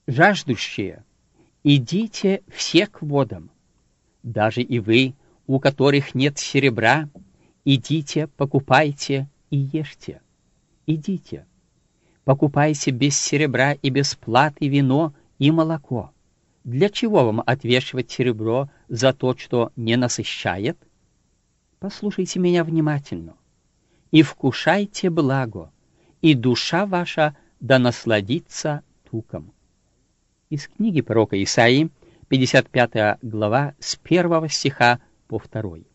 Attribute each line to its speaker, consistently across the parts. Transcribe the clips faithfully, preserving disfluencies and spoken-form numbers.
Speaker 1: Жаждущие, идите все к водам. Даже и вы, у которых нет серебра, идите, покупайте и ешьте. Идите, покупайте без серебра и без платы вино и молоко. Для чего вам отвешивать серебро за то, что не насыщает? Послушайте меня внимательно. И вкушайте благо, и душа ваша да насладится туком. Из книги пророка Исаии, пятьдесят пятая глава, с первого стиха по второй.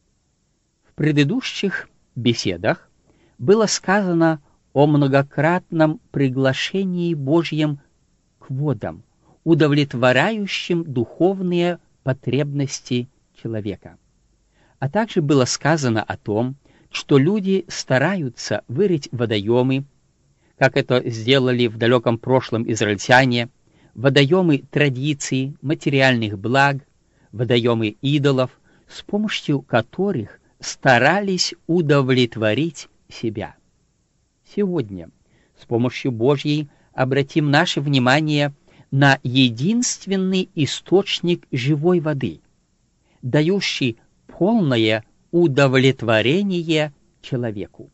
Speaker 1: В предыдущих беседах было сказано о многократном приглашении Божьем к водам, удовлетворяющим духовные потребности человека. А также было сказано о том, что люди стараются вырыть водоемы, как это сделали в далеком прошлом израильтяне, водоемы традиций, материальных благ, водоемы идолов, с помощью которых старались удовлетворить себя. Сегодня с помощью Божьей обратим наше внимание на единственный источник живой воды, дающий полное удовлетворение человеку.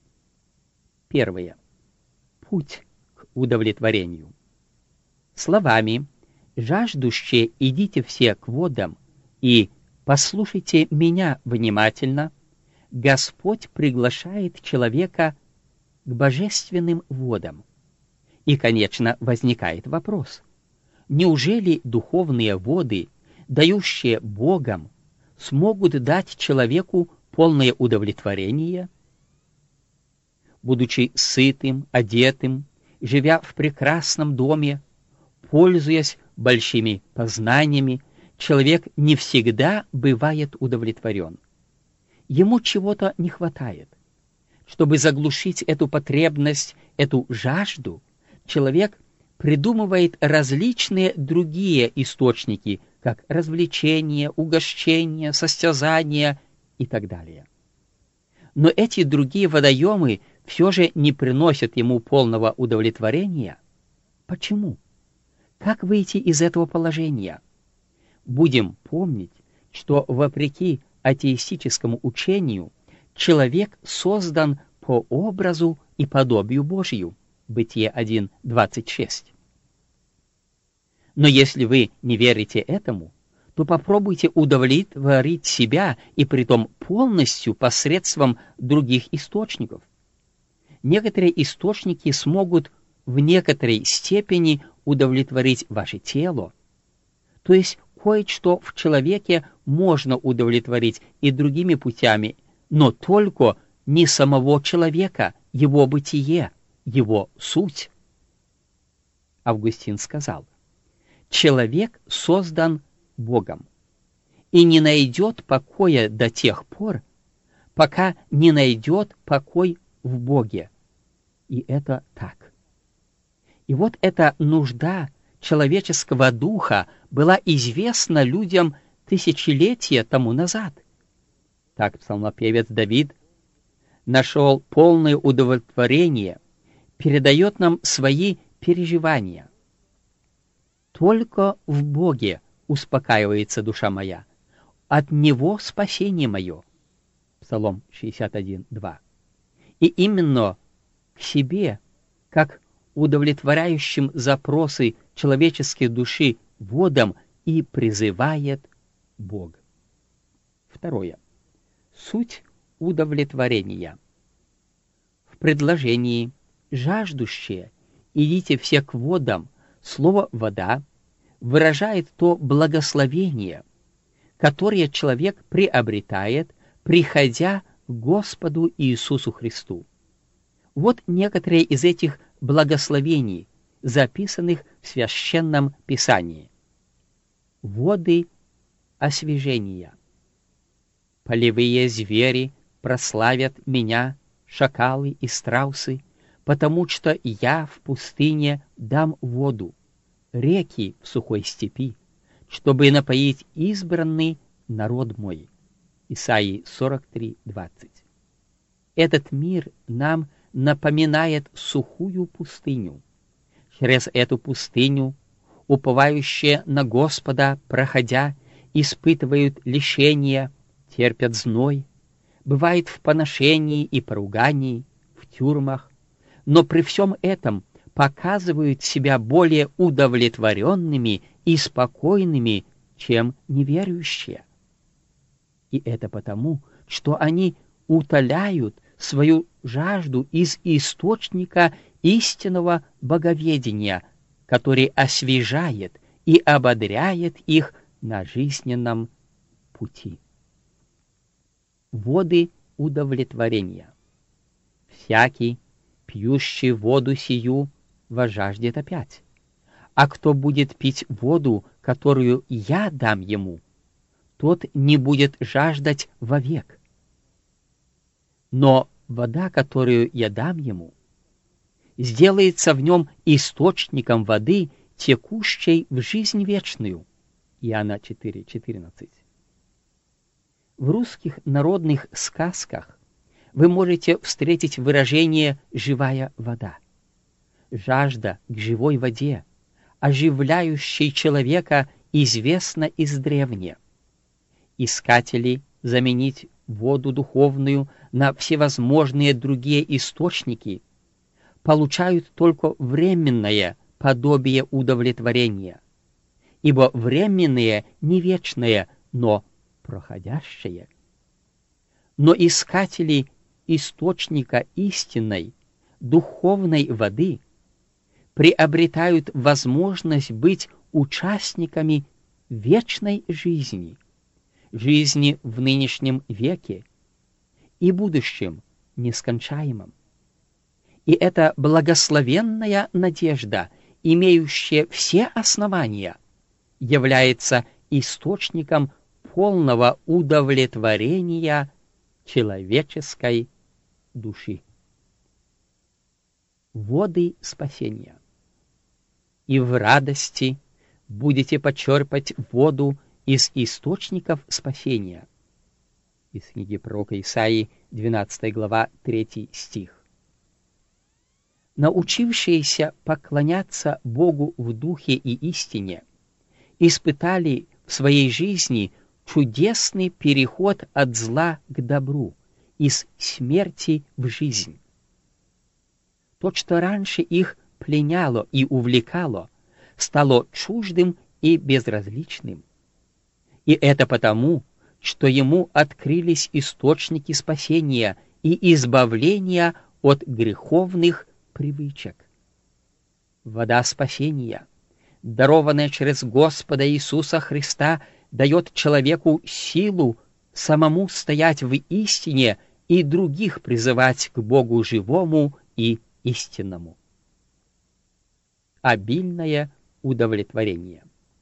Speaker 1: Первое. Путь к удовлетворению. Словами «жаждущие, идите все к водам» и «послушайте меня внимательно» Господь приглашает человека к божественным водам. И, конечно, возникает вопрос: неужели духовные воды, дающие Богом, смогут дать человеку полное удовлетворение? Будучи сытым, одетым, живя в прекрасном доме, пользуясь большими познаниями, человек не всегда бывает удовлетворен. Ему чего-то не хватает. Чтобы заглушить эту потребность, эту жажду, человек придумывает различные другие источники, как развлечения, угощения, состязания и так далее. Но эти другие водоемы все же не приносят ему полного удовлетворения. Почему? Как выйти из этого положения? Будем помнить, что вопреки атеистическому учению человек создан по образу и подобию Божию. Бытие один двадцать шесть. Но если вы не верите этому, то попробуйте удовлетворить себя, и притом полностью посредством других источников. Некоторые источники смогут в некоторой степени удовлетворить ваше тело, то есть кое-что в человеке можно удовлетворить и другими путями, но только не самого человека, его бытие, его суть. Августин сказал: человек создан Богом и не найдет покоя до тех пор, пока не найдет покой в Боге. И это так. И вот эта нужда человеческого духа была известна людям тысячелетия тому назад. Так псалмопевец Давид нашел полное удовлетворение, передает нам свои переживания. «Только в Боге успокаивается душа моя, от Него спасение мое». Псалом шестьдесят один два. И именно к себе, как удовлетворяющим запросы человеческой души водам, и призывает Бог. Второе. Суть удовлетворения. В предложении «жаждущие, идите все к водам» слово «вода» выражает то благословение, которое человек приобретает, приходя к Господу Иисусу Христу. Вот некоторые из этих благословений, записанных в Священном Писании. Воды освежения. Полевые звери прославят меня, шакалы и страусы, потому что я в пустыне дам воду, реки в сухой степи, чтобы напоить избранный народ мой. Исаии сорок три двадцать. Этот мир нам напоминает сухую пустыню. Через эту пустыню уповающие на Господа, проходя, испытывают лишения, терпят зной, бывает в поношении и поругании, в тюрьмах, но при всем этом показывают себя более удовлетворенными и спокойными, чем неверующие. И это потому, что они утоляют свою жажду из источника истинного боговедения, который освежает и ободряет их на жизненном пути. Воды удовлетворения. Всякий, пьющий воду сию, возжаждет опять. А кто будет пить воду, которую я дам ему, тот не будет жаждать вовек. Но вода, которую я дам ему, сделается в нем источником воды, текущей в жизнь вечную. Иоанна четыре четырнадцать. В русских народных сказках вы можете встретить выражение «живая вода». Жажда к живой воде, оживляющей человека, известна издревне. Искатели заменить воду духовную на всевозможные другие источники получают только временное подобие удовлетворения, ибо временное не вечное, но проходящее. Но искатели источника истинной, духовной воды приобретают возможность быть участниками вечной жизни, жизни в нынешнем веке и будущем нескончаемом. И эта благословенная надежда, имеющая все основания, является источником полного удовлетворения человеческой души. Воды спасения. И в радости будете почерпать воду из источников спасения. Из книги пророка Исаии, двенадцатая глава, третий стих. Научившиеся поклоняться Богу в духе и истине, испытали в своей жизни чудесный переход от зла к добру, из смерти в жизнь. То, что раньше их пленяло и увлекало, стало чуждым и безразличным. И это потому, что ему открылись источники спасения и избавления от греховных привычек. Вода спасения, дарованная через Господа Иисуса Христа, дает человеку силу самому стоять в истине и других призывать к Богу живому и истинному. Обильное удовлетворение.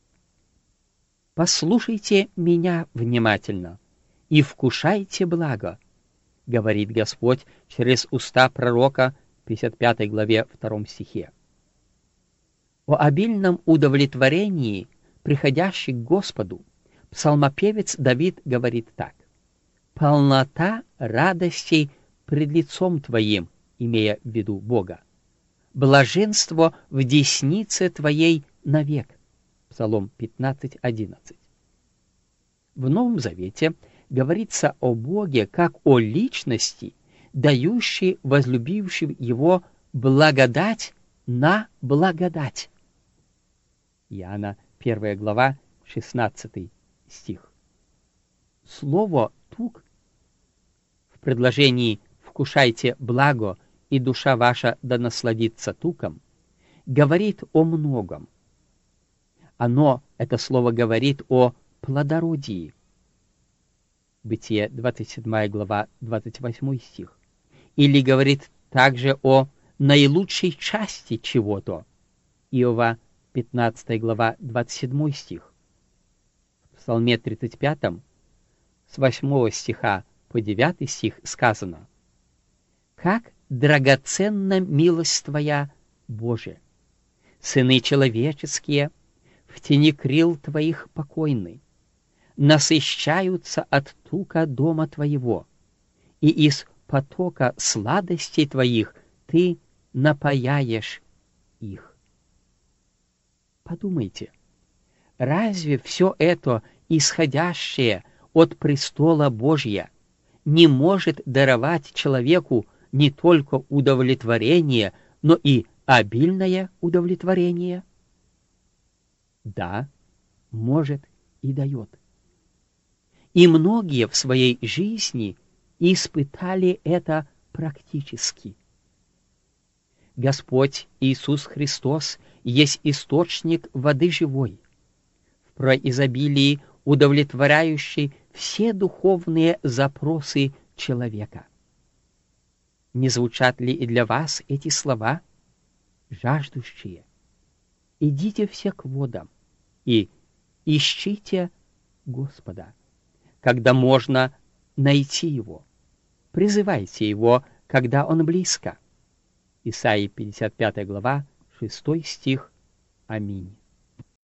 Speaker 1: «Послушайте меня внимательно и вкушайте благо», говорит Господь через уста пророка в пятьдесят пятой главе втором стихе. О обильном удовлетворении, приходящей к Господу, псалмопевец Давид говорит так: «Полнота радостей пред лицом Твоим», имея в виду Бога, «блаженство в деснице Твоей навек». Псалом пятнадцать одиннадцать. В Новом Завете говорится о Боге как о личности, дающей возлюбившим Его благодать на благодать. Иоанна первая глава, шестнадцатый стих. Слово «тук» в предложении «вкушайте благо, и душа ваша да насладится туком» говорит о многом. Оно, это слово, говорит о плодородии. Бытие двадцать седьмая глава, двадцать восьмой стих. Или говорит также о наилучшей части чего-то. Иова пятнадцатая глава, двадцать седьмой стих. В Псалме тридцать пятом с восьмого стиха по девятый стих сказано: «Как драгоценна милость Твоя, Боже! Сыны человеческие в тени крил Твоих покойны, насыщаются от тука дома Твоего, и из потока сладостей Твоих Ты напояешь их». Подумайте, разве все это, исходящее от престола Божия, не может даровать человеку не только удовлетворение, но и обильное удовлетворение? Да, может и дает. И многие в своей жизни испытали это практически. Господь Иисус Христос есть источник воды живой, в произобилии удовлетворяющий все духовные запросы человека. Не звучат ли и для вас эти слова? Жаждущие, идите все к водам и ищите Господа, когда можно найти Его. Призывайте Его, когда Он близко. Исайя пятьдесят пятая глава, шестой стих. Аминь.